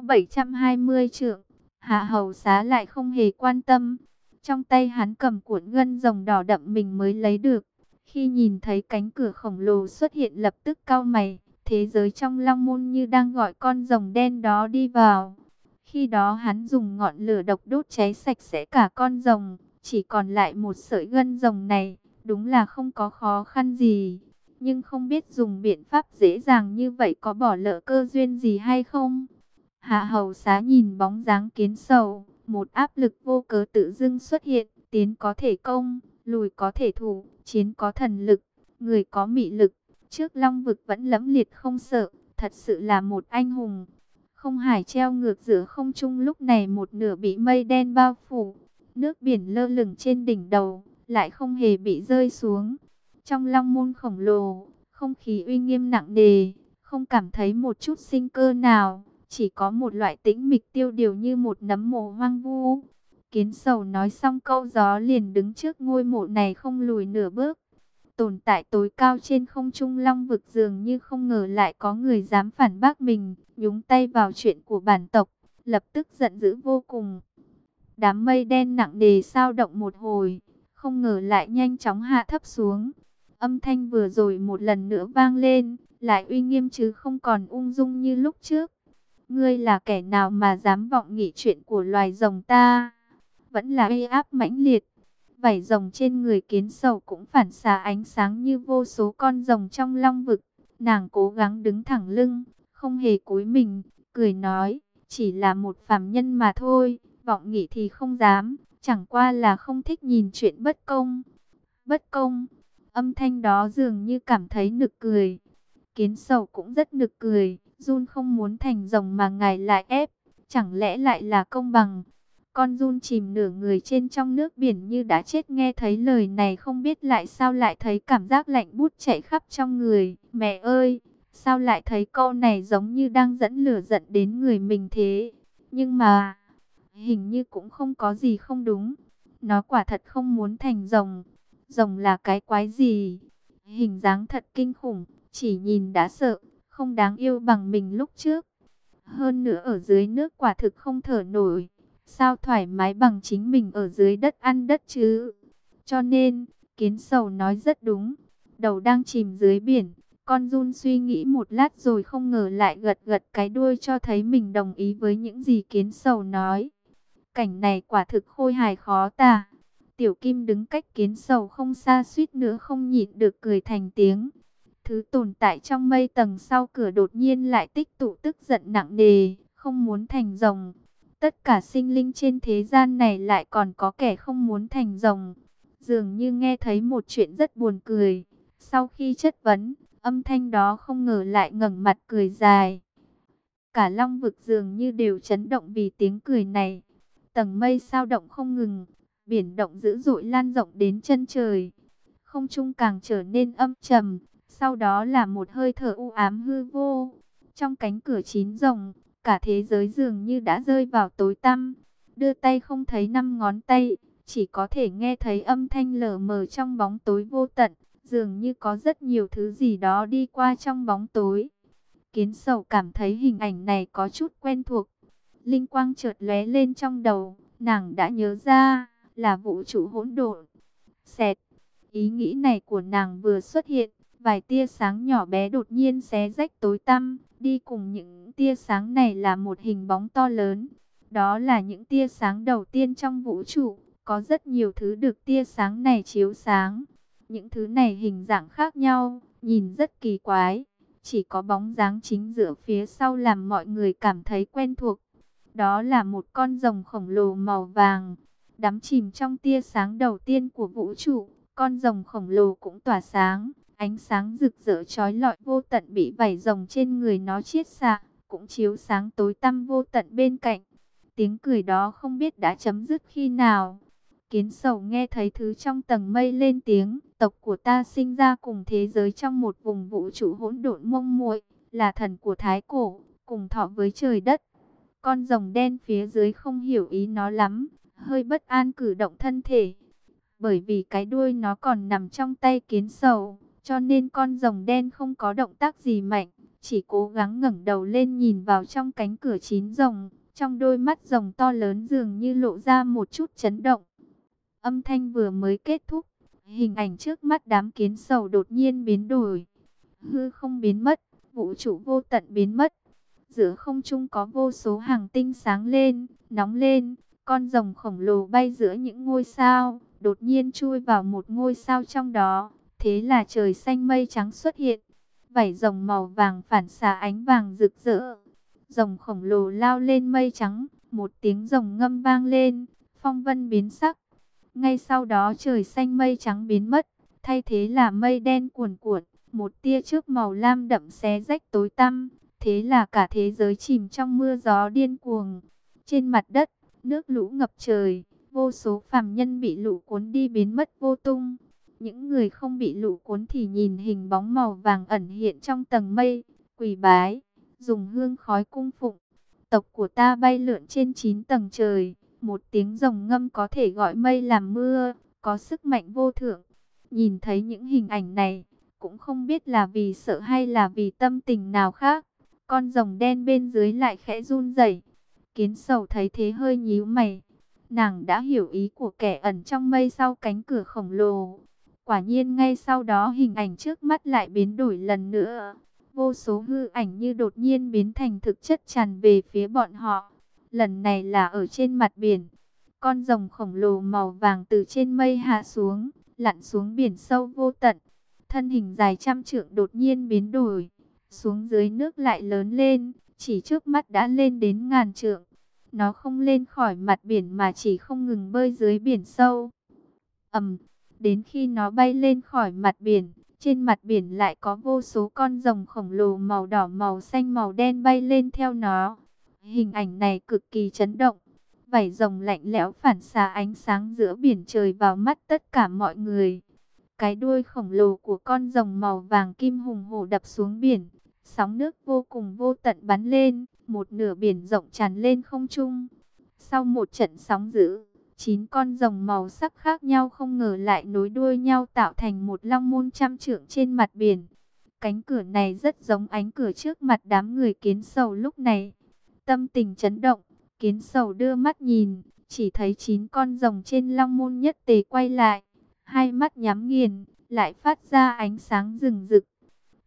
720 trượng, Hạ Hầu Xá lại không hề quan tâm. Trong tay hắn cầm cuộn ngân rồng đỏ đậm mình mới lấy được. Khi nhìn thấy cánh cửa khổng lồ xuất hiện lập tức cau mày. Thế giới trong Long môn như đang gọi con rồng đen đó đi vào. Khi đó hắn dùng ngọn lửa độc đốt cháy sạch sẽ cả con rồng. Chỉ còn lại một sợi gân rồng này. Đúng là không có khó khăn gì. Nhưng không biết dùng biện pháp dễ dàng như vậy có bỏ lỡ cơ duyên gì hay không? Hạ Hầu Xá nhìn bóng dáng Kiến Sầu, một áp lực vô cớ tự dưng xuất hiện, tiến có thể công, lùi có thể thủ, chiến có thần lực, người có mị lực, trước Long vực vẫn lẫm liệt không sợ, thật sự là một anh hùng. Không hải treo ngược giữa không trung lúc này một nửa bị mây đen bao phủ, nước biển lơ lửng trên đỉnh đầu, lại không hề bị rơi xuống. Trong Long môn khổng lồ, không khí uy nghiêm nặng nề, không cảm thấy một chút sinh cơ nào. Chỉ có một loại tĩnh mịch tiêu điều như một nấm mồ hoang vu. Kiến Sầu nói xong câu gió liền đứng trước ngôi mộ này không lùi nửa bước. Tồn tại tối cao trên không trung Long vực dường như không ngờ lại có người dám phản bác mình, nhúng tay vào chuyện của bản tộc, lập tức giận dữ vô cùng. Đám mây đen nặng nề sao động một hồi, không ngờ lại nhanh chóng hạ thấp xuống. Âm thanh vừa rồi một lần nữa vang lên, lại uy nghiêm chứ không còn ung dung như lúc trước. Ngươi là kẻ nào mà dám vọng nghị chuyện của loài rồng ta? Vẫn là uy áp mãnh liệt. Vảy rồng trên người Kiến Sầu cũng phản xạ ánh sáng như vô số con rồng trong Long vực. Nàng cố gắng đứng thẳng lưng, không hề cúi mình, cười nói, chỉ là một phàm nhân mà thôi, vọng nghị thì không dám, chẳng qua là không thích nhìn chuyện bất công. Bất công, âm thanh đó dường như cảm thấy nực cười. Kiến Sầu cũng rất nực cười, Jun không muốn thành rồng mà ngài lại ép, chẳng lẽ lại là công bằng? Con Jun chìm nửa người trên trong nước biển như đã chết, nghe thấy lời này không biết lại sao lại thấy cảm giác lạnh buốt chạy khắp trong người. Mẹ ơi, sao lại thấy câu này giống như đang dẫn lửa giận đến người mình thế? Nhưng mà, hình như cũng không có gì không đúng. Nó quả thật không muốn thành rồng. Rồng là cái quái gì? Hình dáng thật kinh khủng, chỉ nhìn đã sợ, không đáng yêu bằng mình lúc trước. Hơn nữa ở dưới nước quả thực không thở nổi. Sao thoải mái bằng chính mình ở dưới đất ăn đất chứ? Cho nên, Kiến Sầu nói rất đúng. Đầu đang chìm dưới biển, Con giun suy nghĩ một lát rồi không ngờ lại gật gật cái đuôi cho thấy mình đồng ý với những gì kiến sầu nói. Cảnh này quả thực khôi hài khó tả. Tiểu Kim đứng cách kiến sầu không xa, suýt nữa không nhịn được cười thành tiếng. Thứ tồn tại trong mây tầng sau cửa đột nhiên lại tích tụ tức giận nặng nề, không muốn thành rồng. Tất cả sinh linh trên thế gian này lại còn có kẻ không muốn thành rồng. Dường như nghe thấy một chuyện rất buồn cười. Sau khi chất vấn, âm thanh đó không ngờ lại ngẩng mặt cười dài. Cả long vực dường như đều chấn động vì tiếng cười này. Tầng mây sao động không ngừng, biển động dữ dội lan rộng đến chân trời. Không trung càng trở nên âm trầm, sau đó là một hơi thở u ám hư vô. Trong cánh cửa chín rồng, cả thế giới dường như đã rơi vào tối tăm. Đưa tay không thấy năm ngón tay, chỉ có thể nghe thấy âm thanh lờ mờ trong bóng tối vô tận. Dường như có rất nhiều thứ gì đó đi qua trong bóng tối. Kiến sầu cảm thấy hình ảnh này có chút quen thuộc. Linh quang chợt lóe lên trong đầu, nàng đã nhớ ra, là vũ trụ hỗn độn. Xẹt, ý nghĩ này của nàng vừa xuất hiện, vài tia sáng nhỏ bé đột nhiên xé rách tối tăm, đi cùng những tia sáng này là một hình bóng to lớn. Đó là những tia sáng đầu tiên trong vũ trụ, có rất nhiều thứ được tia sáng này chiếu sáng. Những thứ này hình dạng khác nhau, nhìn rất kỳ quái. Chỉ có bóng dáng chính giữa phía sau làm mọi người cảm thấy quen thuộc. Đó là một con rồng khổng lồ màu vàng, đắm chìm trong tia sáng đầu tiên của vũ trụ. Con rồng khổng lồ cũng tỏa sáng, ánh sáng rực rỡ chói lọi vô tận bị vảy rồng trên người nó chiết xạ, cũng chiếu sáng tối tăm vô tận bên cạnh. Tiếng cười đó không biết đã chấm dứt khi nào. Kiến sầu nghe thấy thứ trong tầng mây lên tiếng, tộc của ta sinh ra cùng thế giới trong một vùng vũ trụ hỗn độn mông muội, là thần của thái cổ, cùng thọ với trời đất. Con rồng đen phía dưới không hiểu ý nó lắm, hơi bất an cử động thân thể. Bởi vì cái đuôi nó còn nằm trong tay kiến sầu, cho nên con rồng đen không có động tác gì mạnh, chỉ cố gắng ngẩng đầu lên nhìn vào trong cánh cửa chín rồng. Trong đôi mắt rồng to lớn dường như lộ ra một chút chấn động. Âm thanh vừa mới kết thúc, hình ảnh trước mắt đám kiến sầu đột nhiên biến đổi. Hư không biến mất, vũ trụ vô tận biến mất. Giữa không trung có vô số hàng tinh sáng lên, nóng lên. Con rồng khổng lồ bay giữa những ngôi sao, đột nhiên chui vào một ngôi sao trong đó. Thế là trời xanh mây trắng xuất hiện. Vảy rồng màu vàng phản xạ ánh vàng rực rỡ. Rồng khổng lồ lao lên mây trắng, một tiếng rồng ngâm vang lên, phong vân biến sắc. Ngay sau đó trời xanh mây trắng biến mất, thay thế là mây đen cuồn cuộn, một tia chớp màu lam đậm xé rách tối tăm. Thế là cả thế giới chìm trong mưa gió điên cuồng. Trên mặt đất, nước lũ ngập trời, vô số phàm nhân bị lũ cuốn đi biến mất vô tung. Những người không bị lũ cuốn thì nhìn hình bóng màu vàng ẩn hiện trong tầng mây, quỳ bái, dùng hương khói cung phụng. Tộc của ta bay lượn trên 9 tầng trời, một tiếng rồng ngâm có thể gọi mây làm mưa, có sức mạnh vô thượng. Nhìn thấy những hình ảnh này, cũng không biết là vì sợ hay là vì tâm tình nào khác. Con rồng đen bên dưới lại khẽ run rẩy. Kiến sầu thấy thế hơi nhíu mày. Nàng đã hiểu ý của kẻ ẩn trong mây sau cánh cửa khổng lồ. Quả nhiên ngay sau đó hình ảnh trước mắt lại biến đổi lần nữa. Vô số hư ảnh như đột nhiên biến thành thực chất tràn về phía bọn họ. Lần này là ở trên mặt biển. Con rồng khổng lồ màu vàng từ trên mây hạ xuống, lặn xuống biển sâu vô tận. Thân hình dài trăm trượng đột nhiên biến đổi. Xuống dưới nước lại lớn lên, chỉ trước mắt đã lên đến ngàn trượng. Nó không lên khỏi mặt biển mà chỉ không ngừng bơi dưới biển sâu. Đến khi nó bay lên khỏi mặt biển, trên mặt biển lại có vô số con rồng khổng lồ màu đỏ, màu xanh, màu đen bay lên theo nó. Hình ảnh này cực kỳ chấn động. Vảy rồng lạnh lẽo phản xạ ánh sáng giữa biển trời vào mắt tất cả mọi người. Cái đuôi khổng lồ của con rồng màu vàng kim hùng hổ đập xuống biển. Sóng nước vô cùng vô tận bắn lên, một nửa biển rộng tràn lên không trung. Sau một trận sóng dữ, 9 con rồng màu sắc khác nhau không ngờ lại nối đuôi nhau tạo thành một long môn trăm trượng trên mặt biển. Cánh cửa này rất giống ánh cửa trước mặt đám người kiến sầu lúc này. Tâm tình chấn động, kiến sầu đưa mắt nhìn, chỉ thấy 9 con rồng trên long môn nhất tề quay lại. Hai mắt nhắm nghiền, lại phát ra ánh sáng rừng rực.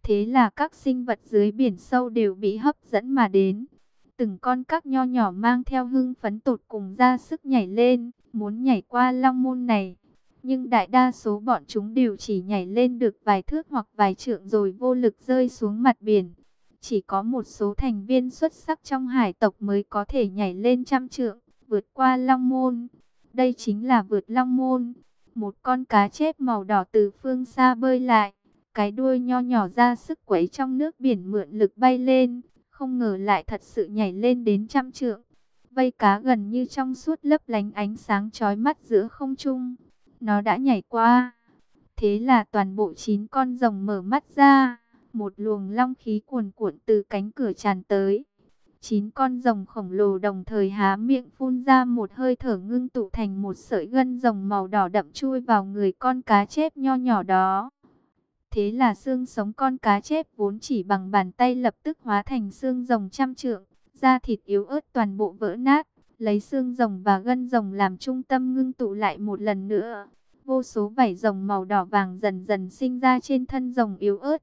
Thế là các sinh vật dưới biển sâu đều bị hấp dẫn mà đến. Từng con các nho nhỏ mang theo hưng phấn tột cùng ra sức nhảy lên, muốn nhảy qua long môn này. Nhưng đại đa số bọn chúng đều chỉ nhảy lên được vài thước hoặc vài trượng rồi vô lực rơi xuống mặt biển. Chỉ có một số thành viên xuất sắc trong hải tộc mới có thể nhảy lên trăm trượng, vượt qua long môn. Đây chính là vượt long môn. Một con cá chép màu đỏ từ phương xa bơi lại, cái đuôi nho nhỏ ra sức quấy trong nước biển mượn lực bay lên, không ngờ lại thật sự nhảy lên đến trăm trượng. Vây cá gần như trong suốt lấp lánh ánh sáng chói mắt giữa không trung. Nó đã nhảy qua. Thế là toàn bộ 9 con rồng mở mắt ra, một luồng long khí cuồn cuộn từ cánh cửa tràn tới. 9 con rồng khổng lồ đồng thời há miệng phun ra một hơi thở ngưng tụ thành một sợi gân rồng màu đỏ đậm chui vào người con cá chép nho nhỏ đó. Thế là xương sống con cá chép vốn chỉ bằng bàn tay lập tức hóa thành xương rồng trăm trượng, da thịt yếu ớt toàn bộ vỡ nát, lấy xương rồng và gân rồng làm trung tâm ngưng tụ lại một lần nữa. Vô số vảy rồng màu đỏ vàng dần dần sinh ra trên thân rồng yếu ớt.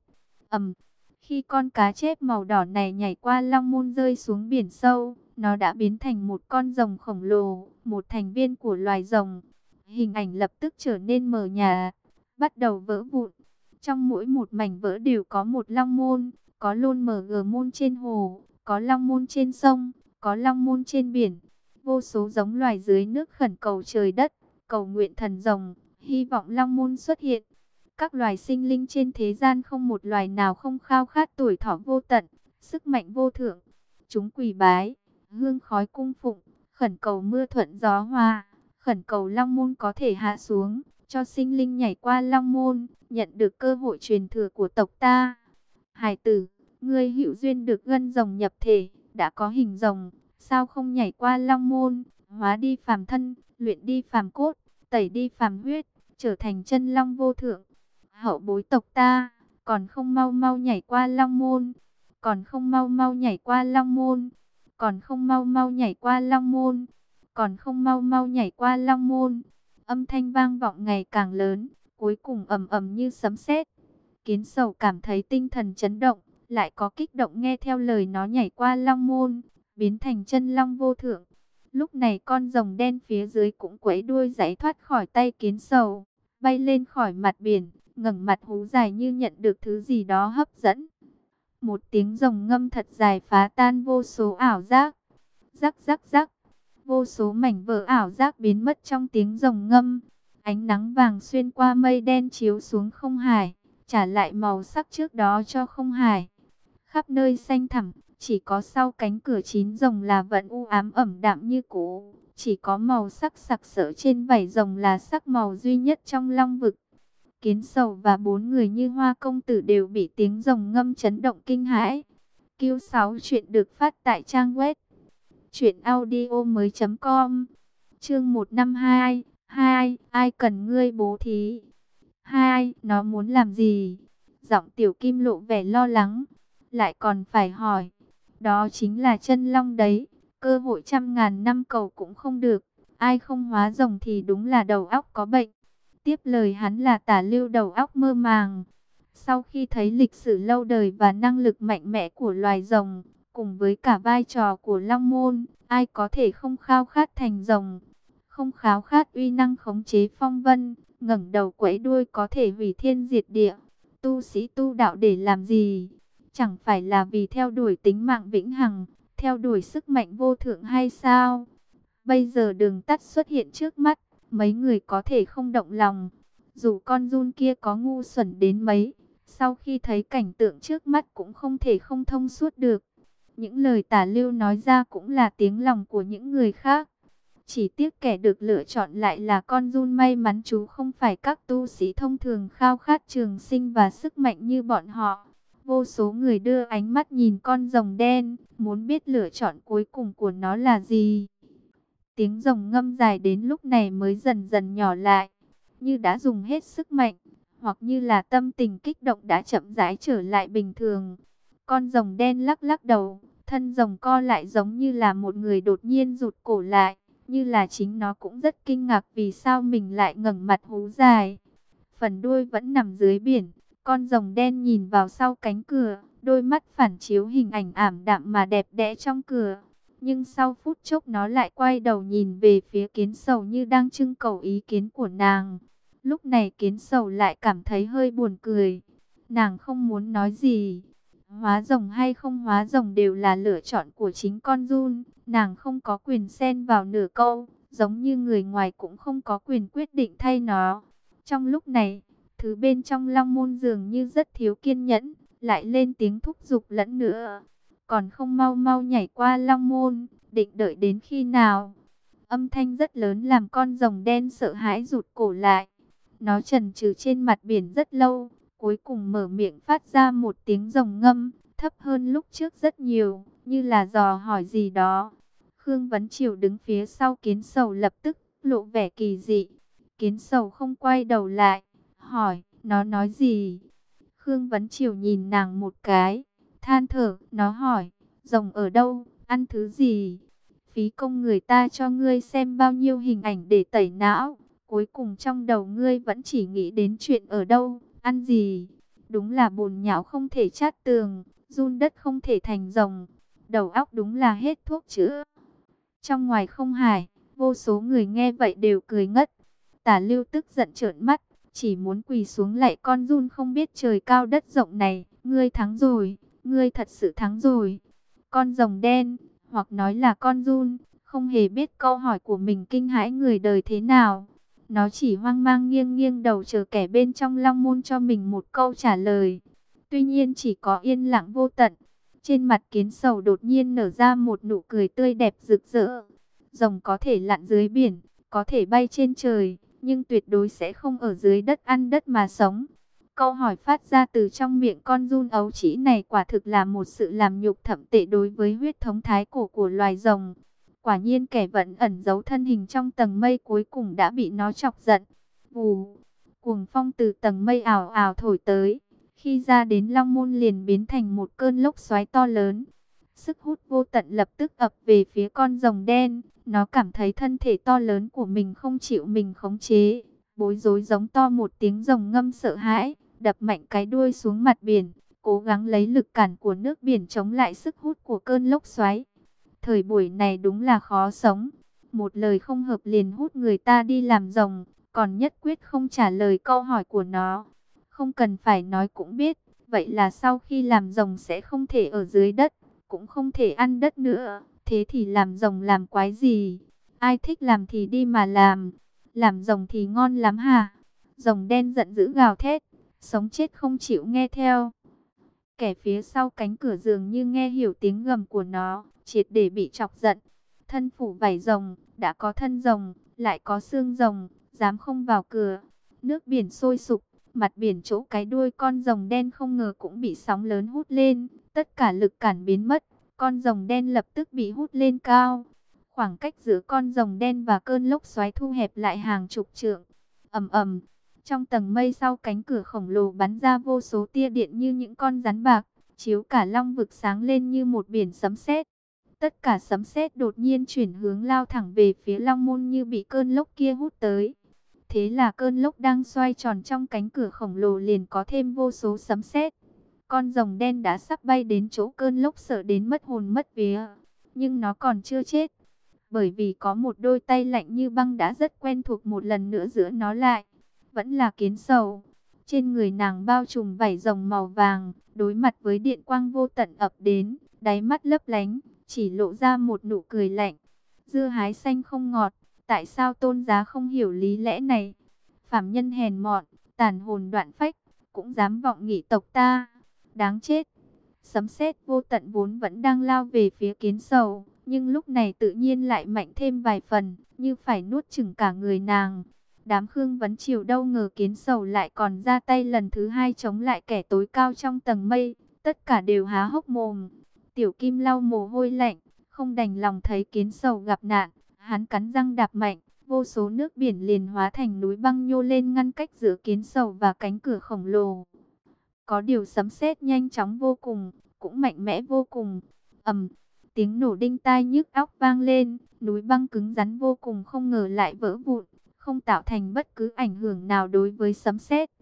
Khi con cá chép màu đỏ này nhảy qua long môn rơi xuống biển sâu, nó đã biến thành một con rồng khổng lồ, một thành viên của loài rồng. Hình ảnh lập tức trở nên mờ nhạt, bắt đầu vỡ vụn. Trong mỗi một mảnh vỡ đều có một long môn, có luôn mở gờ môn trên hồ, có long môn trên sông, có long môn trên biển. Vô số giống loài dưới nước khẩn cầu trời đất, cầu nguyện thần rồng, hy vọng long môn xuất hiện. Các loài sinh linh trên thế gian không một loài nào không khao khát tuổi thọ vô tận, sức mạnh vô thượng. Chúng quỳ bái, hương khói cung phụng, khẩn cầu mưa thuận gió hòa, khẩn cầu long môn có thể hạ xuống, cho sinh linh nhảy qua long môn, nhận được cơ hội truyền thừa của tộc ta. Hải tử, ngươi hữu duyên được gân rồng nhập thể, đã có hình rồng, sao không nhảy qua long môn, hóa đi phàm thân, luyện đi phàm cốt, tẩy đi phàm huyết, trở thành chân long vô thượng. Hậu bối tộc ta, còn không mau mau nhảy qua long môn, còn không mau mau nhảy qua long môn, còn không mau mau nhảy qua long môn, còn không mau mau nhảy qua long môn. Âm thanh vang vọng ngày càng lớn, cuối cùng ầm ầm như sấm sét. Kiến Sầu cảm thấy tinh thần chấn động, lại có kích động nghe theo lời nó nhảy qua long môn, biến thành chân long vô thượng. Lúc này con rồng đen phía dưới cũng quẫy đuôi giãy thoát khỏi tay Kiến Sầu, bay lên khỏi mặt biển, ngẩng mặt hú dài như nhận được thứ gì đó hấp dẫn. Một tiếng rồng ngâm thật dài phá tan vô số ảo giác. Rắc rắc rắc, vô số mảnh vỡ ảo giác biến mất trong tiếng rồng ngâm. Ánh nắng vàng xuyên qua mây đen chiếu xuống không hải, trả lại màu sắc trước đó cho không hải. Khắp nơi xanh thẳm, chỉ có sau cánh cửa 9 rồng là vẫn u ám ẩm đạm như cũ. Chỉ có màu sắc sặc sỡ trên vảy rồng là sắc màu duy nhất trong long vực. Kiến Sầu và 4 người như Hoa công tử đều bị tiếng rồng ngâm chấn động kinh hãi. Q6 chuyện được phát tại trang web truyệnaudiomoi.com. Chương 152, ai cần ngươi bố thí? Nó muốn làm gì? Giọng Tiểu Kim lộ vẻ lo lắng, lại còn phải hỏi. Đó chính là chân long đấy, cơ hội 100.000 năm cầu cũng không được. Ai không hóa rồng thì đúng là đầu óc có bệnh. Tiếp lời hắn là Tả Lưu đầu óc mơ màng. Sau khi thấy lịch sử lâu đời và năng lực mạnh mẽ của loài rồng, cùng với cả vai trò của Long Môn, ai có thể không khao khát thành rồng, không khao khát uy năng khống chế phong vân, ngẩng đầu quẫy đuôi có thể hủy thiên diệt địa. Tu sĩ tu đạo để làm gì? Chẳng phải là vì theo đuổi tính mạng vĩnh hằng, theo đuổi sức mạnh vô thượng hay sao? Bây giờ đường tắt xuất hiện trước mắt, mấy người có thể không động lòng. Dù con giun kia có ngu xuẩn đến mấy, sau khi thấy cảnh tượng trước mắt cũng không thể không thông suốt được. Những lời Tả Lưu nói ra cũng là tiếng lòng của những người khác. Chỉ tiếc kẻ được lựa chọn lại là con giun may mắn chú không phải các tu sĩ thông thường khao khát trường sinh và sức mạnh như bọn họ. Vô số người đưa ánh mắt nhìn con rồng đen, muốn biết lựa chọn cuối cùng của nó là gì. Tiếng rồng ngâm dài đến lúc này mới dần dần nhỏ lại, như đã dùng hết sức mạnh, hoặc như là tâm tình kích động đã chậm rãi trở lại bình thường. Con rồng đen lắc lắc đầu, thân rồng co lại giống như là một người đột nhiên rụt cổ lại, như là chính nó cũng rất kinh ngạc vì sao mình lại ngẩng mặt hú dài. Phần đuôi vẫn nằm dưới biển, Con rồng đen nhìn vào sau cánh cửa, đôi mắt phản chiếu hình ảnh ảm đạm mà đẹp đẽ trong cửa. Nhưng sau phút chốc nó lại quay đầu nhìn về phía Kiến Sầu như đang trưng cầu ý kiến của nàng. Lúc này Kiến Sầu lại cảm thấy hơi buồn cười. Nàng không muốn nói gì. Hóa rồng hay không hóa rồng đều là lựa chọn của chính con giun. Nàng không có quyền xen vào nửa câu, giống như người ngoài cũng không có quyền quyết định thay nó. Trong lúc này, thứ bên trong Long Môn dường như rất thiếu kiên nhẫn, lại lên tiếng thúc giục lẫn nữa. Còn không mau mau nhảy qua Long Môn, định đợi đến khi nào? Âm thanh rất lớn làm con rồng đen sợ hãi rụt cổ lại. Nó chần chừ trên mặt biển rất lâu, cuối cùng mở miệng phát ra một tiếng rồng ngâm, thấp hơn lúc trước rất nhiều, như là dò hỏi gì đó. Khương Vấn Triều đứng phía sau Kiến Sầu lập tức lộ vẻ kỳ dị. Kiến Sầu không quay đầu lại, hỏi, nó nói gì? Khương Vấn Triều nhìn nàng một cái, than thở, nó hỏi, rồng ở đâu, ăn thứ gì? Phí công người ta cho ngươi xem bao nhiêu hình ảnh để tẩy não, cuối cùng trong đầu ngươi vẫn chỉ nghĩ đến chuyện ở đâu, ăn gì? Đúng là bùn nhão không thể chát tường, giun đất không thể thành rồng. Đầu óc đúng là hết thuốc chữa. Trong ngoài không hải, vô số người nghe vậy đều cười ngất. Tả Lưu tức giận trợn mắt, chỉ muốn quỳ xuống lạy con giun không biết trời cao đất rộng này. Ngươi thắng rồi, ngươi thật sự thắng rồi. Con rồng đen, hoặc nói là con giun, không hề biết câu hỏi của mình kinh hãi người đời thế nào. Nó chỉ hoang mang nghiêng nghiêng đầu chờ kẻ bên trong Long Môn cho mình một câu trả lời. Tuy nhiên chỉ có yên lặng vô tận. Trên mặt Kiến Sầu đột nhiên nở ra một nụ cười tươi đẹp rực rỡ. Rồng có thể lặn dưới biển, có thể bay trên trời, nhưng tuyệt đối sẽ không ở dưới đất ăn đất mà sống. Câu hỏi phát ra từ trong miệng con giun ấu trĩ này quả thực là một sự làm nhục thậm tệ đối với huyết thống thái cổ của loài rồng. Quả nhiên kẻ vẫn ẩn giấu thân hình trong tầng mây cuối cùng đã bị nó chọc giận. Vù, cuồng phong từ tầng mây ảo ảo thổi tới. Khi ra đến Long Môn liền biến thành một cơn lốc xoáy to lớn. Sức hút vô tận lập tức ập về phía con rồng đen. Nó cảm thấy thân thể to lớn của mình không chịu mình khống chế. Bối rối giống to một tiếng rồng ngâm sợ hãi, đập mạnh cái đuôi xuống mặt biển, cố gắng lấy lực cản của nước biển chống lại sức hút của cơn lốc xoáy. Thời buổi này đúng là khó sống. Một lời không hợp liền hút người ta đi làm rồng, còn nhất quyết không trả lời câu hỏi của nó. Không cần phải nói cũng biết, vậy là sau khi làm rồng sẽ không thể ở dưới đất, cũng không thể ăn đất nữa. Thế thì làm rồng làm quái gì? Ai thích làm thì đi mà làm rồng thì ngon lắm hả? Rồng đen giận dữ gào thét, sống chết không chịu nghe theo. Kẻ phía sau cánh cửa dường như nghe hiểu tiếng gầm của nó, triệt để bị chọc giận. Thân phủ vảy rồng, đã có thân rồng, lại có xương rồng, dám không vào cửa. Nước biển sôi sục, mặt biển chỗ cái đuôi con rồng đen không ngờ cũng bị sóng lớn hút lên. Tất cả lực cản biến mất, con rồng đen lập tức bị hút lên cao. Khoảng cách giữa con rồng đen và cơn lốc xoáy thu hẹp lại hàng chục trượng. Ầm ầm. Trong tầng mây sau cánh cửa khổng lồ bắn ra vô số tia điện như những con rắn bạc, chiếu cả long vực sáng lên như một biển sấm sét. Tất cả sấm sét đột nhiên chuyển hướng lao thẳng về phía Long Môn như bị cơn lốc kia hút tới. Thế là cơn lốc đang xoay tròn trong cánh cửa khổng lồ liền có thêm vô số sấm sét. Con rồng đen đã sắp bay đến chỗ cơn lốc sợ đến mất hồn mất vía. Nhưng nó còn chưa chết. Bởi vì có một đôi tay lạnh như băng đã rất quen thuộc một lần nữa giữa nó lại. Vẫn là Kiến Sầu. Trên người nàng bao trùm vảy rồng màu vàng, đối mặt với điện quang vô tận ập đến, đáy mắt lấp lánh, chỉ lộ ra một nụ cười lạnh. Dưa hái xanh không ngọt, tại sao tôn giá không hiểu lý lẽ này? Phàm nhân hèn mọn, tàn hồn đoạn phách, cũng dám vọng nghị tộc ta. Đáng chết! Sấm sét vô tận vốn vẫn đang lao về phía Kiến Sầu, nhưng lúc này tự nhiên lại mạnh thêm vài phần, như phải nuốt chửng cả người nàng. Đám Khương Vấn Triều đâu ngờ Kiến Sầu lại còn ra tay lần thứ hai chống lại kẻ tối cao trong tầng mây, tất cả đều há hốc mồm. Tiểu Kim lau mồ hôi lạnh, không đành lòng thấy Kiến Sầu gặp nạn, hắn cắn răng đạp mạnh, vô số nước biển liền hóa thành núi băng nhô lên ngăn cách giữa Kiến Sầu và cánh cửa khổng lồ. Có điều sấm sét nhanh chóng vô cùng, cũng mạnh mẽ vô cùng. Ầm, tiếng nổ đinh tai nhức óc vang lên, núi băng cứng rắn vô cùng không ngờ lại vỡ vụn, không tạo thành bất cứ ảnh hưởng nào đối với sấm sét.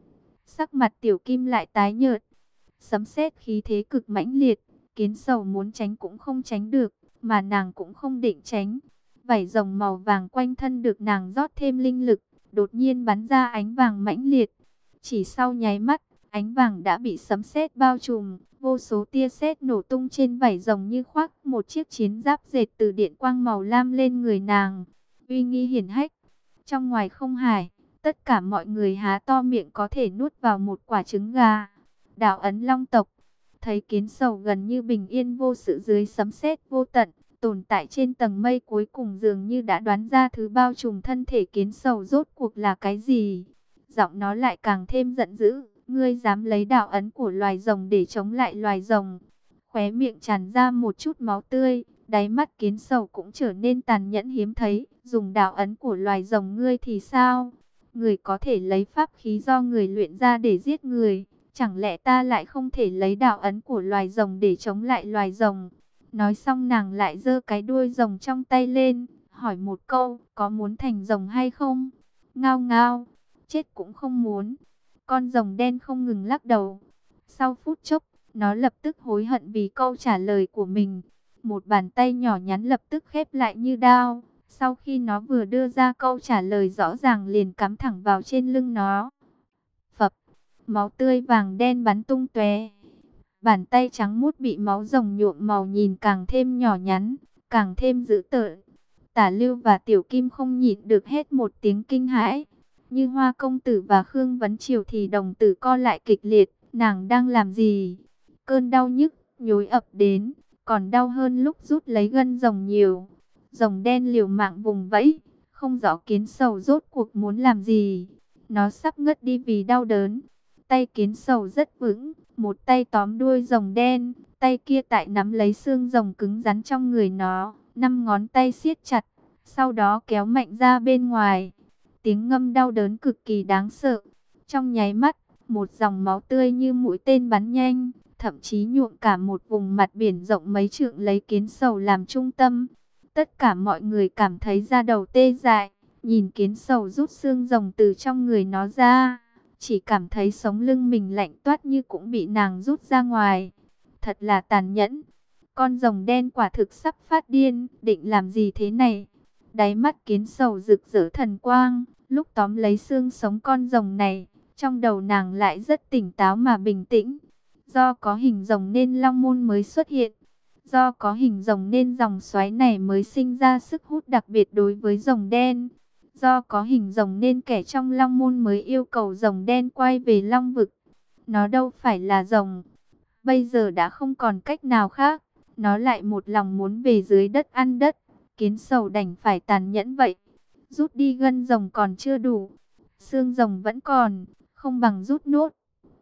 Sắc mặt Tiểu Kim lại tái nhợt. Sấm sét khí thế cực mãnh liệt, Kiến Sầu muốn tránh cũng không tránh được, mà nàng cũng không định tránh. Vảy rồng màu vàng quanh thân được nàng rót thêm linh lực, đột nhiên bắn ra ánh vàng mãnh liệt. Chỉ sau nháy mắt, ánh vàng đã bị sấm sét bao trùm, vô số tia sét nổ tung trên vảy rồng như khoác một chiếc chiến giáp dệt từ điện quang màu lam lên người nàng. Uy nghi hiển hách, trong ngoài không hải, tất cả mọi người há to miệng có thể nuốt vào một quả trứng gà. Đạo ấn Long tộc, thấy Kiến Sầu gần như bình yên vô sự dưới sấm sét vô tận, tồn tại trên tầng mây cuối cùng dường như đã đoán ra thứ bao trùm thân thể Kiến Sầu rốt cuộc là cái gì. Giọng nó lại càng thêm giận dữ, ngươi dám lấy đạo ấn của loài rồng để chống lại loài rồng. Khóe miệng tràn ra một chút máu tươi, đáy mắt Kiến Sầu cũng trở nên tàn nhẫn hiếm thấy. Dùng đạo ấn của loài rồng ngươi thì sao? Người có thể lấy pháp khí do người luyện ra để giết người, chẳng lẽ ta lại không thể lấy đạo ấn của loài rồng để chống lại loài rồng? Nói xong nàng lại giơ cái đuôi rồng trong tay lên, hỏi một câu, có muốn thành rồng hay không? Ngao ngao, chết cũng không muốn. Con rồng đen không ngừng lắc đầu. Sau phút chốc, nó lập tức hối hận vì câu trả lời của mình. Một bàn tay nhỏ nhắn lập tức khép lại như đao. Sau khi nó vừa đưa ra câu trả lời rõ ràng liền cắm thẳng vào trên lưng nó. Phập, máu tươi vàng đen bắn tung tóe. Bàn tay trắng muốt bị máu rồng nhuộm màu nhìn càng thêm nhỏ nhắn, càng thêm dữ tợn. Tả Lưu và Tiểu Kim không nhịn được hết một tiếng kinh hãi. Như Hoa công tử và Khương Vấn Triều thì đồng tử co lại kịch liệt, nàng đang làm gì? Cơn đau nhức nhối ập đến, còn đau hơn lúc rút lấy gân rồng nhiều. Rồng đen liều mạng vùng vẫy, không rõ Kiến Sầu rốt cuộc muốn làm gì. Nó sắp ngất đi vì đau đớn. Tay Kiến Sầu rất vững, một tay tóm đuôi rồng đen, tay kia tại nắm lấy xương rồng cứng rắn trong người nó, 5 ngón tay siết chặt, sau đó kéo mạnh ra bên ngoài. Tiếng ngâm đau đớn cực kỳ đáng sợ. Trong nháy mắt, một dòng máu tươi như mũi tên bắn nhanh, thậm chí nhuộm cả một vùng mặt biển rộng mấy trượng lấy Kiến Sầu làm trung tâm. Tất cả mọi người cảm thấy da đầu tê dại, nhìn Kiến Sầu rút xương rồng từ trong người nó ra, chỉ cảm thấy sống lưng mình lạnh toát như cũng bị nàng rút ra ngoài. Thật là tàn nhẫn. Con rồng đen quả thực sắp phát điên, định làm gì thế này? Đáy mắt Kiến Sầu rực rỡ thần quang, lúc tóm lấy xương sống con rồng này, trong đầu nàng lại rất tỉnh táo mà bình tĩnh. Do có hình rồng nên long môn mới xuất hiện. Do có hình rồng nên dòng xoáy này mới sinh ra sức hút đặc biệt đối với rồng đen. Do có hình rồng nên kẻ trong long môn mới yêu cầu rồng đen quay về long vực. Nó đâu phải là rồng. Bây giờ đã không còn cách nào khác. Nó lại một lòng muốn về dưới đất ăn đất. Kiến Sầu đành phải tàn nhẫn vậy. Rút đi gân rồng còn chưa đủ. Xương rồng vẫn còn, không bằng rút nốt.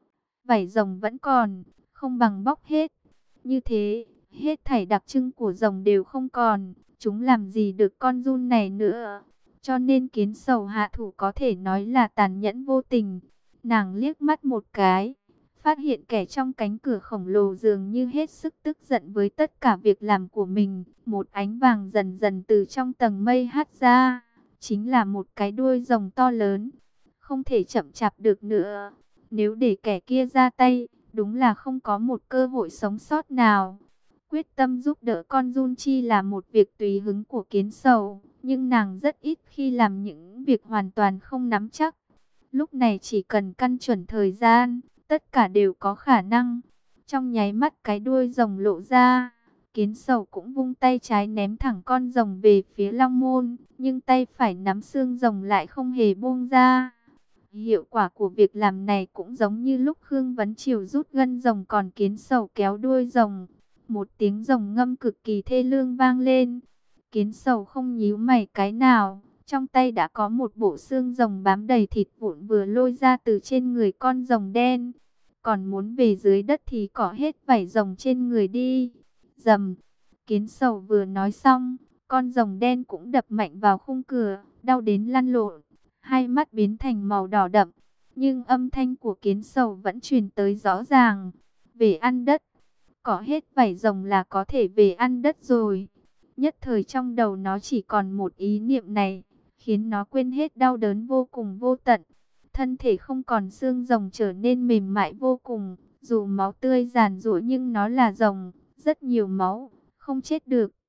Vảy rồng vẫn còn, không bằng bóc hết. Như thế, hết thảy đặc trưng của rồng đều không còn. Chúng làm gì được con giun này nữa. Cho nên Kiến Sầu hạ thủ có thể nói là tàn nhẫn vô tình. Nàng liếc mắt một cái, phát hiện kẻ trong cánh cửa khổng lồ dường như hết sức tức giận với tất cả việc làm của mình. Một ánh vàng dần dần từ trong tầng mây hắt ra, chính là một cái đuôi rồng to lớn. Không thể chậm chạp được nữa. Nếu để kẻ kia ra tay, đúng là không có một cơ hội sống sót nào. Quyết tâm giúp đỡ con giun chi là một việc tùy hứng của Kiến Sầu, nhưng nàng rất ít khi làm những việc hoàn toàn không nắm chắc. Lúc này chỉ cần căn chuẩn thời gian, tất cả đều có khả năng. Trong nháy mắt cái đuôi rồng lộ ra, Kiến Sầu cũng vung tay trái ném thẳng con rồng về phía long môn, nhưng tay phải nắm xương rồng lại không hề buông ra. Hiệu quả của việc làm này cũng giống như lúc Khương Vấn Triều rút gân rồng còn Kiến Sầu kéo đuôi rồng. Một tiếng rồng ngâm cực kỳ thê lương vang lên. Kiến Sầu không nhíu mày cái nào, trong tay đã có một bộ xương rồng bám đầy thịt vụn vừa lôi ra từ trên người con rồng đen. Còn muốn về dưới đất thì cỏ hết vảy rồng trên người đi. Rầm, Kiến Sầu vừa nói xong, con rồng đen cũng đập mạnh vào khung cửa, đau đến lăn lộn, hai mắt biến thành màu đỏ đậm. Nhưng âm thanh của Kiến Sầu vẫn truyền tới rõ ràng. Về ăn đất, cỏ hết vảy rồng là có thể về ăn đất rồi. Nhất thời trong đầu nó chỉ còn một ý niệm này, khiến nó quên hết đau đớn vô cùng vô tận. Thân thể không còn xương rồng trở nên mềm mại vô cùng. Dù máu tươi giàn giụa nhưng nó là rồng, rất nhiều máu, không chết được.